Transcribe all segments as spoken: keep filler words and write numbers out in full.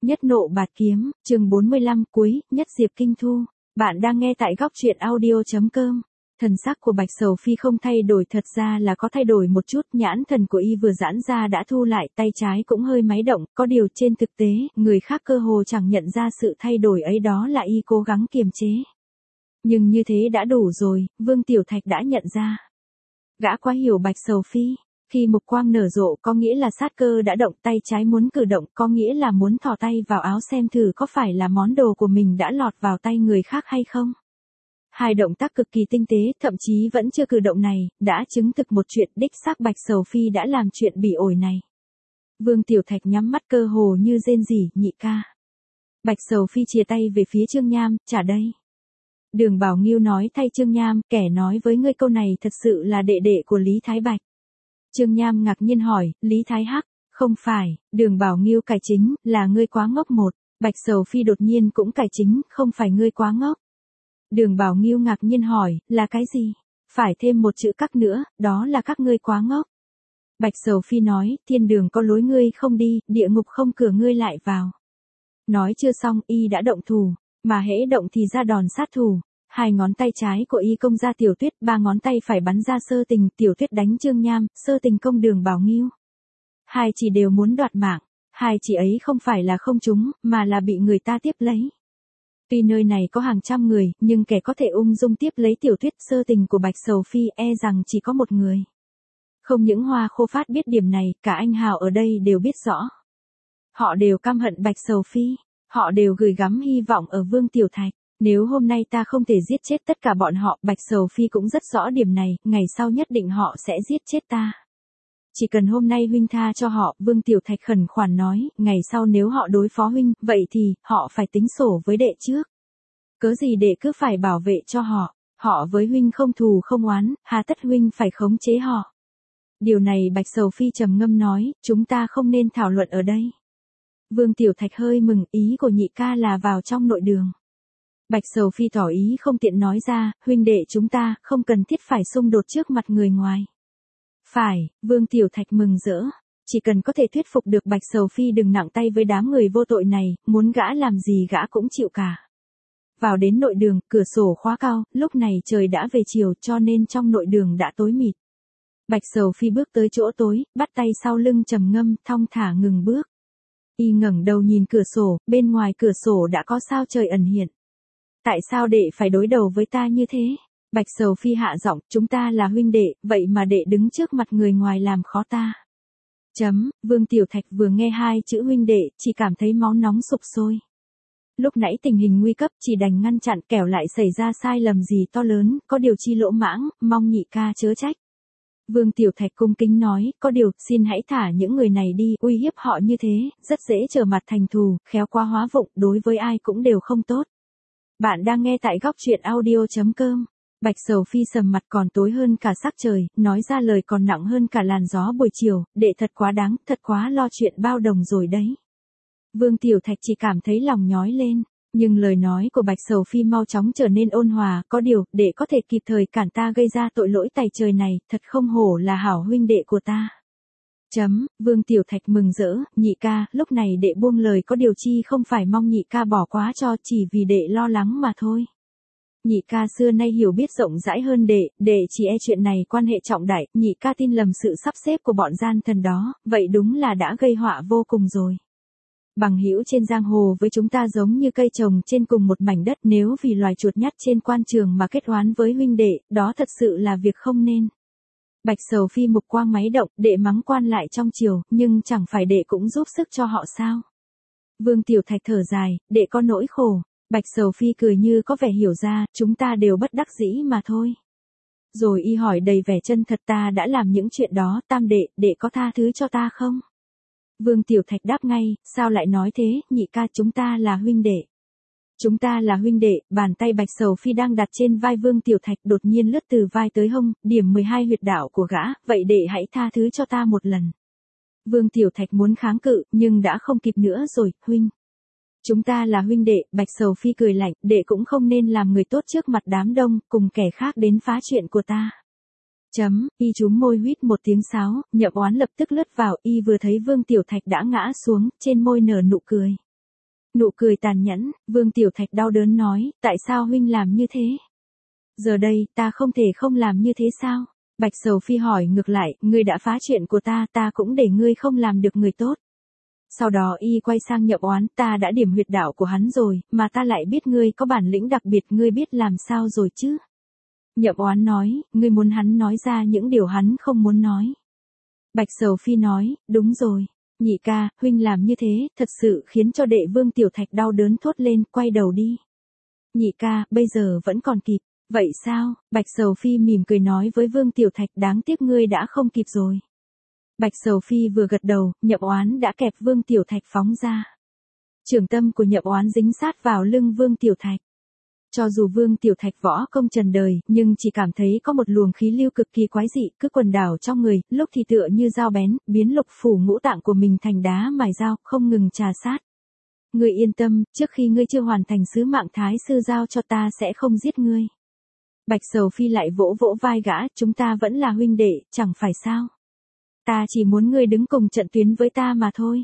Nhất nộ bạt kiếm, chương bốn mươi lăm cuối, nhất diệp kinh thu. Bạn đang nghe tại góc truyện audio.com. Thần sắc của Bạch Sầu Phi không thay đổi, thật ra là có thay đổi một chút, nhãn thần của y vừa giãn ra đã thu lại, tay trái cũng hơi máy động, có điều trên thực tế, người khác cơ hồ chẳng nhận ra sự thay đổi ấy, đó là y cố gắng kiềm chế. Nhưng như thế đã đủ rồi, Vương Tiểu Thạch đã nhận ra. Gã quá hiểu Bạch Sầu Phi. Khi mục quang nở rộ có nghĩa là sát cơ đã động, tay trái muốn cử động có nghĩa là muốn thò tay vào áo xem thử có phải là món đồ của mình đã lọt vào tay người khác hay không. Hai động tác cực kỳ tinh tế, thậm chí vẫn chưa cử động này, đã chứng thực một chuyện, đích xác Bạch Sầu Phi đã làm chuyện bỉ ổi này. Vương Tiểu Thạch nhắm mắt cơ hồ như rên rỉ, nhị ca. Bạch Sầu Phi chìa tay về phía Trương Nham, trả đây. Đường Bảo Nghiêu nói thay Trương Nham, kẻ nói với ngươi câu này thật sự là đệ đệ của Lý Thái Bạch. Trương Nham ngạc nhiên hỏi, Lý Thái Hắc, không phải, Đường Bảo Nghiêu cải chính, là ngươi quá ngốc một. Bạch Sầu Phi đột nhiên cũng cải chính, không phải ngươi quá ngốc. Đường Bảo Nghiêu ngạc nhiên hỏi, là cái gì? Phải thêm một chữ các nữa, đó là các ngươi quá ngốc. Bạch Sầu Phi nói, thiên đường có lối ngươi không đi, địa ngục không cửa ngươi lại vào. Nói chưa xong, y đã động thủ, mà hễ động thì ra đòn sát thủ. Hai ngón tay trái của y công ra Tiểu Tuyết, ba ngón tay phải bắn ra Sơ Tình, Tiểu Tuyết đánh Trương Nham, Sơ Tình công Đường Bảo Nghiêu. Hai chỉ đều muốn đoạt mạng, hai chỉ ấy không phải là không trúng, mà là bị người ta tiếp lấy. Tuy nơi này có hàng trăm người, nhưng kẻ có thể ung dung tiếp lấy Tiểu Tuyết Sơ Tình của Bạch Sầu Phi e rằng chỉ có một người. Không những Hoa Khô Phát biết điểm này, cả anh Hào ở đây đều biết rõ. Họ đều căm hận Bạch Sầu Phi, họ đều gửi gắm hy vọng ở Vương Tiểu Thạch. Nếu hôm nay ta không thể giết chết tất cả bọn họ, Bạch Sầu Phi cũng rất rõ điểm này, ngày sau nhất định họ sẽ giết chết ta. Chỉ cần hôm nay huynh tha cho họ, Vương Tiểu Thạch khẩn khoản nói, ngày sau nếu họ đối phó huynh, vậy thì, họ phải tính sổ với đệ trước. Cớ gì đệ cứ phải bảo vệ cho họ, họ với huynh không thù không oán, hà tất huynh phải khống chế họ. Điều này Bạch Sầu Phi trầm ngâm nói, chúng ta không nên thảo luận ở đây. Vương Tiểu Thạch hơi mừng, ý của nhị ca là vào trong nội đường. Bạch Sầu Phi tỏ ý không tiện nói ra, huynh đệ chúng ta không cần thiết phải xung đột trước mặt người ngoài. Phải, Vương Tiểu Thạch mừng rỡ, chỉ cần có thể thuyết phục được Bạch Sầu Phi đừng nặng tay với đám người vô tội này, muốn gã làm gì gã cũng chịu cả. Vào đến nội đường, cửa sổ khóa cao, lúc này trời đã về chiều cho nên trong nội đường đã tối mịt. Bạch Sầu Phi bước tới chỗ tối, bắt tay sau lưng trầm ngâm, thong thả ngừng bước. Y ngẩng đầu nhìn cửa sổ, bên ngoài cửa sổ đã có sao trời ẩn hiện. Tại sao đệ phải đối đầu với ta như thế? Bạch Sầu Phi hạ giọng, chúng ta là huynh đệ, vậy mà đệ đứng trước mặt người ngoài làm khó ta. Chấm, Vương Tiểu Thạch vừa nghe hai chữ huynh đệ, chỉ cảm thấy máu nóng sục sôi. Lúc nãy tình hình nguy cấp chỉ đành ngăn chặn kẻo lại xảy ra sai lầm gì to lớn, có điều chi lỗ mãng, mong nhị ca chớ trách. Vương Tiểu Thạch cung kính nói, có điều, xin hãy thả những người này đi, uy hiếp họ như thế, rất dễ trở mặt thành thù, khéo quá hóa vụng, đối với ai cũng đều không tốt. Bạn đang nghe tại góc truyện audio.com. Bạch Sầu Phi sầm mặt còn tối hơn cả sắc trời, nói ra lời còn nặng hơn cả làn gió buổi chiều, đệ thật quá đáng, thật quá lo chuyện bao đồng rồi đấy. Vương Tiểu Thạch chỉ cảm thấy lòng nhói lên, nhưng lời nói của Bạch Sầu Phi mau chóng trở nên ôn hòa, có điều, để có thể kịp thời cản ta gây ra tội lỗi tày trời này, thật không hổ là hảo huynh đệ của ta. Chấm, Vương Tiểu Thạch mừng rỡ, nhị ca, lúc này đệ buông lời có điều chi không phải mong nhị ca bỏ quá cho, chỉ vì đệ lo lắng mà thôi. Nhị ca xưa nay hiểu biết rộng rãi hơn đệ, đệ chỉ e chuyện này quan hệ trọng đại, nhị ca tin lầm sự sắp xếp của bọn gian thần đó, vậy đúng là đã gây họa vô cùng rồi. Bằng hữu trên giang hồ với chúng ta giống như cây trồng trên cùng một mảnh đất, nếu vì loài chuột nhắt trên quan trường mà kết oán với huynh đệ, đó thật sự là việc không nên. Bạch Sầu Phi mục quang máy động, đệ mắng quan lại trong chiều, nhưng chẳng phải đệ cũng giúp sức cho họ sao? Vương Tiểu Thạch thở dài, đệ có nỗi khổ. Bạch Sầu Phi cười như có vẻ hiểu ra, chúng ta đều bất đắc dĩ mà thôi. Rồi y hỏi đầy vẻ chân thật, ta đã làm những chuyện đó, tam đệ, đệ có tha thứ cho ta không? Vương Tiểu Thạch đáp ngay, sao lại nói thế, nhị ca, chúng ta là huynh đệ. Chúng ta là huynh đệ, bàn tay Bạch Sầu Phi đang đặt trên vai Vương Tiểu Thạch đột nhiên lướt từ vai tới hông, điểm mười hai huyệt đạo của gã, vậy đệ hãy tha thứ cho ta một lần. Vương Tiểu Thạch muốn kháng cự, nhưng đã không kịp nữa rồi, huynh. Chúng ta là huynh đệ, Bạch Sầu Phi cười lạnh, đệ cũng không nên làm người tốt trước mặt đám đông, cùng kẻ khác đến phá chuyện của ta. Chấm, y chúm môi huýt một tiếng sáo, Nhậm Oán lập tức lướt vào, y vừa thấy Vương Tiểu Thạch đã ngã xuống, trên môi nở nụ cười. Nụ cười tàn nhẫn, Vương Tiểu Thạch đau đớn nói, tại sao huynh làm như thế? Giờ đây, ta không thể không làm như thế sao? Bạch Sầu Phi hỏi ngược lại, ngươi đã phá chuyện của ta, ta cũng để ngươi không làm được người tốt. Sau đó y quay sang Nhậm Oán, ta đã điểm huyệt đạo của hắn rồi, mà ta lại biết ngươi có bản lĩnh đặc biệt, ngươi biết làm sao rồi chứ? Nhậm Oán nói, ngươi muốn hắn nói ra những điều hắn không muốn nói. Bạch Sầu Phi nói, đúng rồi. Nhị ca, huynh làm như thế, thật sự khiến cho đệ Vương Tiểu Thạch đau đớn thốt lên, quay đầu đi. Nhị ca, bây giờ vẫn còn kịp. Vậy sao? Bạch Sầu Phi mỉm cười nói với Vương Tiểu Thạch, đáng tiếc ngươi đã không kịp rồi. Bạch Sầu Phi vừa gật đầu, Nhậm Oán đã kẹp Vương Tiểu Thạch phóng ra. Trường tâm của Nhậm Oán dính sát vào lưng Vương Tiểu Thạch. Cho dù Vương Tiểu Thạch võ công trần đời, nhưng chỉ cảm thấy có một luồng khí lưu cực kỳ quái dị, cứ quần đảo trong người, lúc thì tựa như dao bén, biến lục phủ ngũ tạng của mình thành đá mài dao, không ngừng trà sát. Ngươi yên tâm, trước khi ngươi chưa hoàn thành sứ mạng thái sư giao cho ta sẽ không giết ngươi. Bạch Sầu Phi lại vỗ vỗ vai gã, chúng ta vẫn là huynh đệ, chẳng phải sao? Ta chỉ muốn ngươi đứng cùng trận tuyến với ta mà thôi.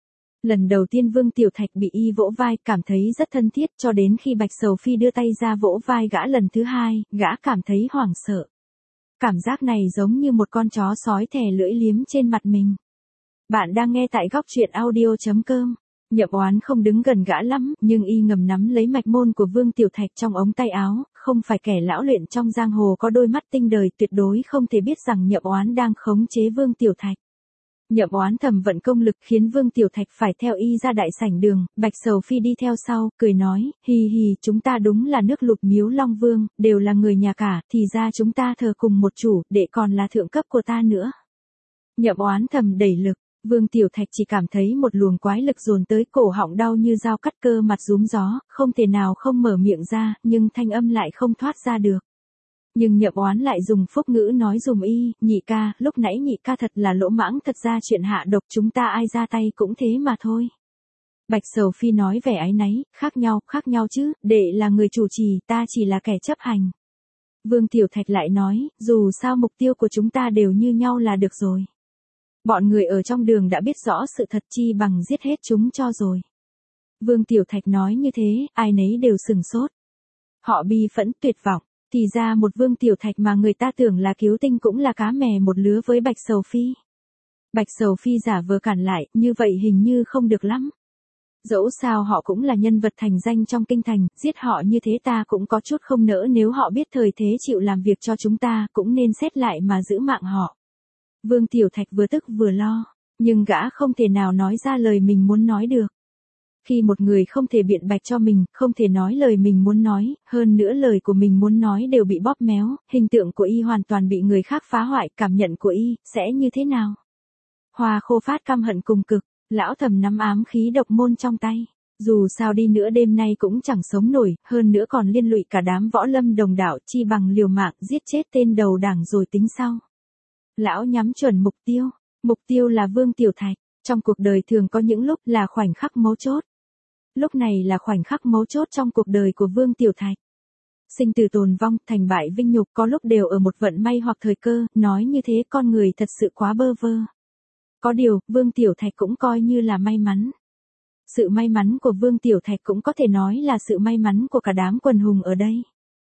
Lần đầu tiên Vương Tiểu Thạch bị y vỗ vai, cảm thấy rất thân thiết, cho đến khi Bạch Sầu Phi đưa tay ra vỗ vai gã lần thứ hai, gã cảm thấy hoảng sợ. Cảm giác này giống như một con chó sói thè lưỡi liếm trên mặt mình. Bạn đang nghe tại góc truyện audio chấm com. Nhậm Oán không đứng gần gã lắm, nhưng y ngầm nắm lấy mạch môn của Vương Tiểu Thạch trong ống tay áo, không phải kẻ lão luyện trong giang hồ có đôi mắt tinh đời, tuyệt đối không thể biết rằng Nhậm Oán đang khống chế Vương Tiểu Thạch. Nhậm Oán thầm vận công lực khiến Vương Tiểu Thạch phải theo y ra đại sảnh đường, Bạch Sầu Phi đi theo sau, cười nói, hì hì, chúng ta đúng là nước Lục Miếu Long Vương, đều là người nhà cả, thì ra chúng ta thờ cùng một chủ, đệ còn là thượng cấp của ta nữa. Nhậm Oán thầm đẩy lực. Vương Tiểu Thạch chỉ cảm thấy một luồng quái lực dồn tới cổ họng đau như dao cắt cơ mặt rúm gió, không thể nào không mở miệng ra, nhưng thanh âm lại không thoát ra được. Nhưng Nhậm Oán lại dùng phúc ngữ nói dùm y, nhị ca, lúc nãy nhị ca thật là lỗ mãng, thật ra chuyện hạ độc chúng ta ai ra tay cũng thế mà thôi. Bạch Sầu Phi nói vẻ áy náy, khác nhau, khác nhau chứ, đệ là người chủ trì, ta chỉ là kẻ chấp hành. Vương Tiểu Thạch lại nói, dù sao mục tiêu của chúng ta đều như nhau là được rồi. Bọn người ở trong đường đã biết rõ sự thật, chi bằng giết hết chúng cho rồi. Vương Tiểu Thạch nói như thế, ai nấy đều sừng sốt. Họ bi phẫn tuyệt vọng, thì ra một Vương Tiểu Thạch mà người ta tưởng là cứu tinh cũng là cá mè một lứa với Bạch Sầu Phi. Bạch Sầu Phi giả vờ cản lại, như vậy hình như không được lắm. Dẫu sao họ cũng là nhân vật thành danh trong kinh thành, giết họ như thế ta cũng có chút không nỡ, nếu họ biết thời thế chịu làm việc cho chúng ta, cũng nên xét lại mà giữ mạng họ. Vương Tiểu Thạch vừa tức vừa lo, nhưng gã không thể nào nói ra lời mình muốn nói được. Khi một người không thể biện bạch cho mình, không thể nói lời mình muốn nói, hơn nữa lời của mình muốn nói đều bị bóp méo, hình tượng của y hoàn toàn bị người khác phá hoại, cảm nhận của y sẽ như thế nào? Hoa Khô Phát căm hận cùng cực, lão thầm nắm ám khí độc môn trong tay. Dù sao đi nữa đêm nay cũng chẳng sống nổi, hơn nữa còn liên lụy cả đám võ lâm đồng đạo, chi bằng liều mạng giết chết tên đầu đảng rồi tính sau. Lão nhắm chuẩn mục tiêu, mục tiêu là Vương Tiểu Thạch, trong cuộc đời thường có những lúc là khoảnh khắc mấu chốt. Lúc này là khoảnh khắc mấu chốt trong cuộc đời của Vương Tiểu Thạch. Sinh tử tồn vong, thành bại vinh nhục có lúc đều ở một vận may hoặc thời cơ, nói như thế con người thật sự quá bơ vơ. Có điều, Vương Tiểu Thạch cũng coi như là may mắn. Sự may mắn của Vương Tiểu Thạch cũng có thể nói là sự may mắn của cả đám quần hùng ở đây.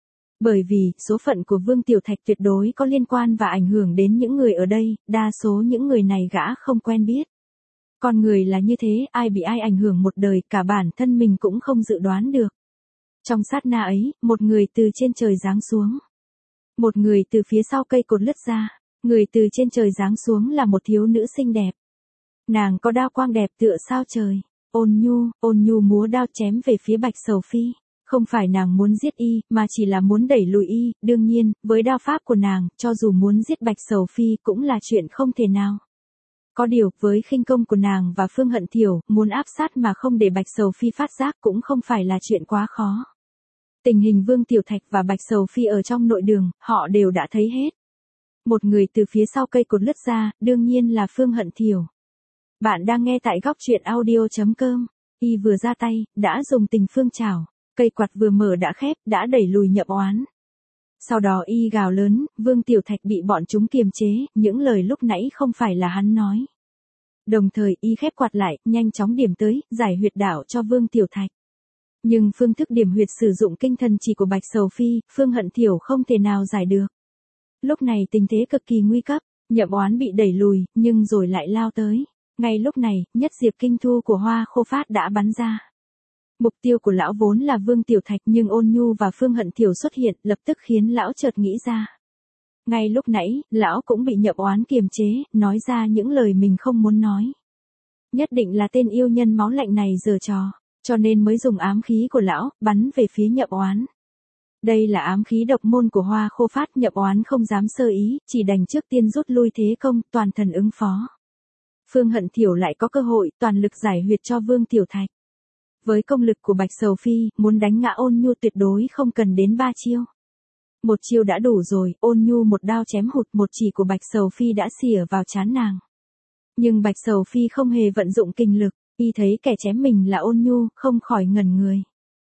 Bởi vì, số phận của Vương Tiểu Thạch tuyệt đối có liên quan và ảnh hưởng đến những người ở đây, đa số những người này gã không quen biết. Con người là như thế, ai bị ai ảnh hưởng một đời, cả bản thân mình cũng không dự đoán được. Trong sát na ấy, một người từ trên trời giáng xuống. Một người từ phía sau cây cột lướt ra, người từ trên trời giáng xuống là một thiếu nữ xinh đẹp. Nàng có đao quang đẹp tựa sao trời, ôn nhu, ôn nhu múa đao chém về phía Bạch Sầu Phi. Không phải nàng muốn giết y, mà chỉ là muốn đẩy lùi y, đương nhiên, với đao pháp của nàng, cho dù muốn giết Bạch Sầu Phi cũng là chuyện không thể nào. Có điều, với khinh công của nàng và Phương Hận Thiểu, muốn áp sát mà không để Bạch Sầu Phi phát giác cũng không phải là chuyện quá khó. Tình hình Vương Tiểu Thạch và Bạch Sầu Phi ở trong nội đường, họ đều đã thấy hết. Một người từ phía sau cây cột lướt ra, đương nhiên là Phương Hận Thiểu. Bạn đang nghe tại góc truyện audio chấm com. Y vừa ra tay, đã dùng tình phương chảo. Cây quạt vừa mở đã khép, đã đẩy lùi Nhậm Oán. Sau đó y gào lớn, Vương Tiểu Thạch bị bọn chúng kiềm chế, những lời lúc nãy không phải là hắn nói. Đồng thời y khép quạt lại, nhanh chóng điểm tới, giải huyệt đạo cho Vương Tiểu Thạch. Nhưng phương thức điểm huyệt sử dụng kinh thần chỉ của Bạch Sầu Phi, Phương Hận Thiểu không thể nào giải được. Lúc này tình thế cực kỳ nguy cấp, Nhậm Oán bị đẩy lùi, nhưng rồi lại lao tới. Ngay lúc này, nhất diệp kinh thu của Hoa Khô Phát đã bắn ra. Mục tiêu của lão vốn là Vương Tiểu Thạch, nhưng Ôn Nhu và Phương Hận Thiểu xuất hiện, lập tức khiến lão chợt nghĩ ra. Ngay lúc nãy, lão cũng bị Nhậm Oán kiềm chế, nói ra những lời mình không muốn nói. Nhất định là tên yêu nhân máu lạnh này giở trò, cho nên mới dùng ám khí của lão, bắn về phía Nhậm Oán. Đây là ám khí độc môn của Hoa Khô Phát, Nhậm Oán không dám sơ ý, chỉ đành trước tiên rút lui thế công, toàn thần ứng phó. Phương Hận Thiểu lại có cơ hội, toàn lực giải huyệt cho Vương Tiểu Thạch. Với công lực của Bạch Sầu Phi, muốn đánh ngã Ôn Nhu tuyệt đối không cần đến ba chiêu. Một chiêu đã đủ rồi, Ôn Nhu một đao chém hụt, một chỉ của Bạch Sầu Phi đã xỉa vào trán nàng. Nhưng Bạch Sầu Phi không hề vận dụng kinh lực, y thấy kẻ chém mình là Ôn Nhu, không khỏi ngẩn người.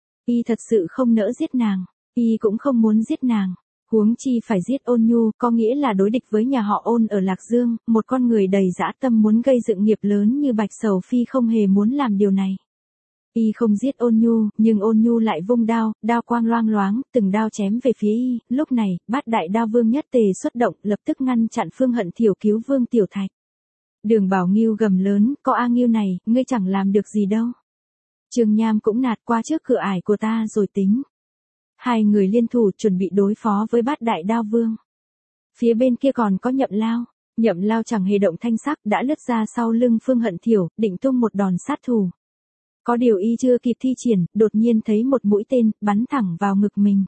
Y thật sự không nỡ giết nàng, y cũng không muốn giết nàng. Huống chi phải giết Ôn Nhu, có nghĩa là đối địch với nhà họ Ôn ở Lạc Dương, một con người đầy dã tâm muốn gây dựng nghiệp lớn như Bạch Sầu Phi không hề muốn làm điều này. Y không giết Ôn Nhu, nhưng Ôn Nhu lại vung đao, đao quang loang loáng, từng đao chém về phía y. Lúc này, Bát Đại Đao Vương Nhất Tề xuất động, lập tức ngăn chặn Phương Hận Thiểu cứu Vương Tiểu Thạch. Đường Bảo Ngưu gầm lớn, có A Ngưu này, ngươi chẳng làm được gì đâu. Trương Nham cũng nạt, qua trước cửa ải của ta rồi tính. Hai người liên thủ chuẩn bị đối phó với Bát Đại Đao Vương. Phía bên kia còn có Nhậm Lao. Nhậm Lao chẳng hề động thanh sắc, đã lướt ra sau lưng Phương Hận Thiểu, định tung một đòn sát thủ. Có điều y chưa kịp thi triển, đột nhiên thấy một mũi tên, bắn thẳng vào ngực mình.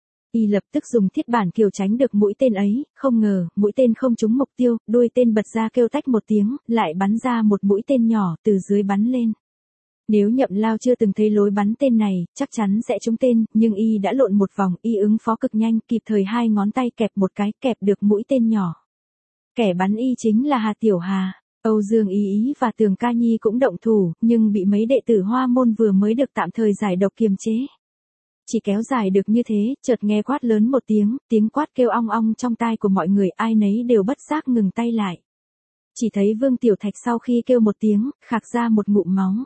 Y lập tức dùng thiết bản kiều tránh được mũi tên ấy, không ngờ, mũi tên không trúng mục tiêu, đuôi tên bật ra kêu tách một tiếng, lại bắn ra một mũi tên nhỏ, từ dưới bắn lên. Nếu Nhậm Lao chưa từng thấy lối bắn tên này, chắc chắn sẽ trúng tên, nhưng y đã lộn một vòng, y ứng phó cực nhanh, kịp thời hai ngón tay kẹp một cái, kẹp được mũi tên nhỏ. Kẻ bắn y chính là Hà Tiểu Hà. Âu Dương Ý Ý và Tường Ca Nhi cũng động thủ, nhưng bị mấy đệ tử Hoa Môn vừa mới được tạm thời giải độc kiềm chế. Chỉ kéo dài được như thế, chợt nghe quát lớn một tiếng, tiếng quát kêu ong ong trong tai của mọi người, ai nấy đều bất giác ngừng tay lại. Chỉ thấy Vương Tiểu Thạch sau khi kêu một tiếng, khạc ra một ngụm máu.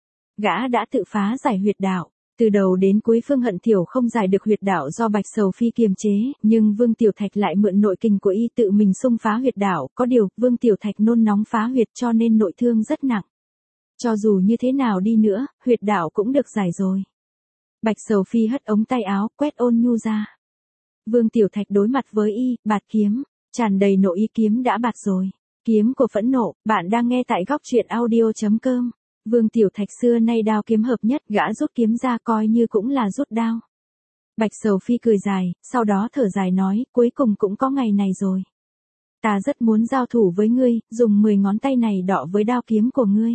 Gã đã tự phá giải huyệt đạo. Từ đầu đến cuối Phương Hận Thiểu không giải được huyệt đạo do Bạch Sầu Phi kiềm chế, nhưng Vương Tiểu Thạch lại mượn nội kình của y tự mình xung phá huyệt đạo, có điều, Vương Tiểu Thạch nôn nóng phá huyệt cho nên nội thương rất nặng. Cho dù như thế nào đi nữa, huyệt đạo cũng được giải rồi. Bạch Sầu Phi hất ống tay áo, quét Ôn Nhu ra. Vương Tiểu Thạch đối mặt với y, bạt kiếm, tràn đầy nội ý kiếm đã bạt rồi. Kiếm của phẫn nộ, bạn đang nghe tại góc truyện audio chấm com. Vương Tiểu Thạch xưa nay đao kiếm hợp nhất, gã rút kiếm ra coi như cũng là rút đao. Bạch Sầu Phi cười dài, sau đó thở dài nói, cuối cùng cũng có ngày này rồi. Ta rất muốn giao thủ với ngươi, dùng mười ngón tay này đọ với đao kiếm của ngươi.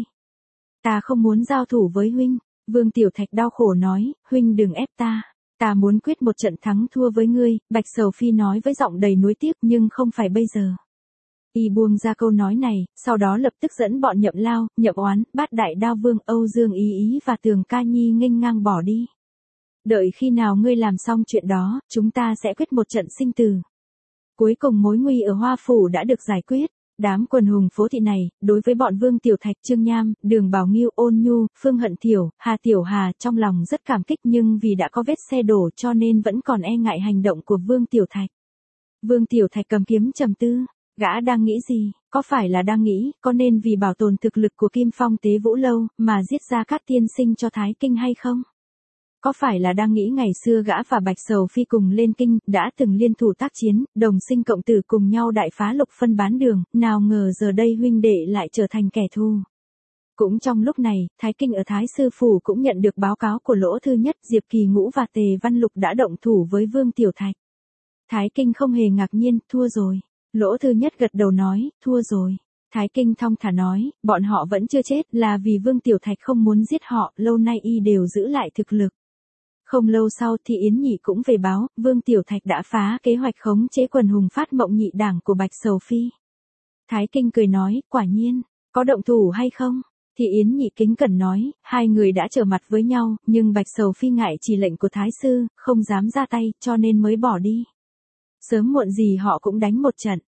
Ta không muốn giao thủ với huynh. Vương Tiểu Thạch đau khổ nói, huynh đừng ép ta. Ta muốn quyết một trận thắng thua với ngươi, Bạch Sầu Phi nói với giọng đầy nuối tiếc, nhưng không phải bây giờ. Y buông ra câu nói này, sau đó lập tức dẫn bọn Nhậm Lao, Nhậm Oán, Bát Đại Đao Vương, Âu Dương Ý Ý và Tường Ca Nhi nghênh ngang bỏ đi. Đợi khi nào ngươi làm xong chuyện đó, chúng ta sẽ quyết một trận sinh tử. Cuối cùng mối nguy ở Hoa Phủ đã được giải quyết. Đám quần hùng phố thị này, đối với bọn Vương Tiểu Thạch, Trương Nham, Đường Bảo Ngưu, Ôn Nhu, Phương Hận Thiểu, Hà Tiểu Hà trong lòng rất cảm kích, nhưng vì đã có vết xe đổ cho nên vẫn còn e ngại hành động của Vương Tiểu Thạch. Vương Tiểu Thạch cầm kiếm trầm tư. Gã đang nghĩ gì, có phải là đang nghĩ, có nên vì bảo tồn thực lực của Kim Phong Tế Vũ Lâu, mà giết Gia Cát Tiên Sinh cho Thái Kinh hay không? Có phải là đang nghĩ ngày xưa gã và Bạch Sầu Phi cùng lên kinh, đã từng liên thủ tác chiến, đồng sinh cộng tử cùng nhau đại phá Lục Phân Bán Đường, nào ngờ giờ đây huynh đệ lại trở thành kẻ thù. Cũng trong lúc này, Thái Kinh ở Thái Sư Phủ cũng nhận được báo cáo của Lỗ Thư Nhất, Diệp Kỳ Ngũ và Tề Văn Lục đã động thủ với Vương Tiểu Thạch. Thái Kinh không hề ngạc nhiên, thua rồi. Lỗ Thư Nhất gật đầu nói, thua rồi. Thái Kinh thong thả nói, bọn họ vẫn chưa chết, là vì Vương Tiểu Thạch không muốn giết họ, lâu nay y đều giữ lại thực lực. Không lâu sau thì Yến Nhị cũng về báo, Vương Tiểu Thạch đã phá kế hoạch khống chế quần hùng Phát Mộng Nhị đảng của Bạch Sầu Phi. Thái Kinh cười nói, quả nhiên, có động thủ hay không? Thì Yến Nhị kính cẩn nói, hai người đã trở mặt với nhau, nhưng Bạch Sầu Phi ngại chỉ lệnh của Thái Sư, không dám ra tay, cho nên mới bỏ đi. Sớm muộn gì họ cũng đánh một trận.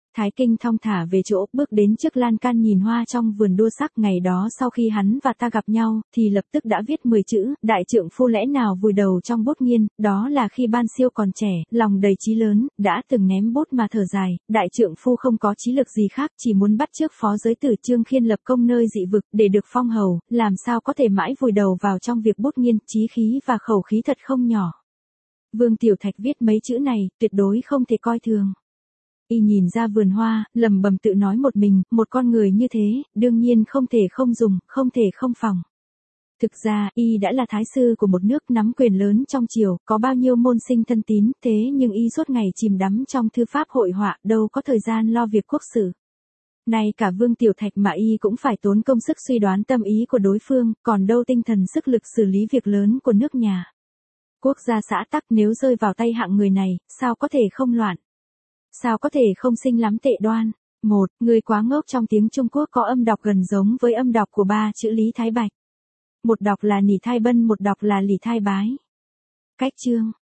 Thái Kinh thong thả về chỗ, bước đến trước lan can nhìn hoa trong vườn đua sắc. Ngày đó sau khi hắn và ta gặp nhau, thì lập tức đã viết mười chữ, đại trượng phu lẽ nào vùi đầu trong bút nghiên, đó là khi Ban Siêu còn trẻ, lòng đầy chí lớn, đã từng ném bút mà thở dài, đại trượng phu không có chí lực gì khác, chỉ muốn bắt chước phó giới tử Trương Khiên lập công nơi dị vực, để được phong hầu, làm sao có thể mãi vùi đầu vào trong việc bút nghiên, chí khí và khẩu khí thật không nhỏ. Vương Tiểu Thạch viết mấy chữ này, tuyệt đối không thể coi thường. Y nhìn ra vườn hoa, lẩm bẩm tự nói một mình, một con người như thế, đương nhiên không thể không dùng, không thể không phòng. Thực ra, Y đã là thái sư của một nước nắm quyền lớn trong triều, có bao nhiêu môn sinh thân tín, thế nhưng Y suốt ngày chìm đắm trong thư pháp hội họa, đâu có thời gian lo việc quốc sự. Nay cả Vương Tiểu Thạch mà Y cũng phải tốn công sức suy đoán tâm ý của đối phương, còn đâu tinh thần sức lực xử lý việc lớn của nước nhà. Quốc gia xã tắc nếu rơi vào tay hạng người này, sao có thể không loạn? Sao có thể không sinh lắm tệ đoan? Một, người quá ngốc trong tiếng Trung Quốc có âm đọc gần giống với âm đọc của ba chữ Lý Thái Bạch. Một đọc là Nỉ Thai Bân, một đọc là Lỷ Thai Bái. Cách chương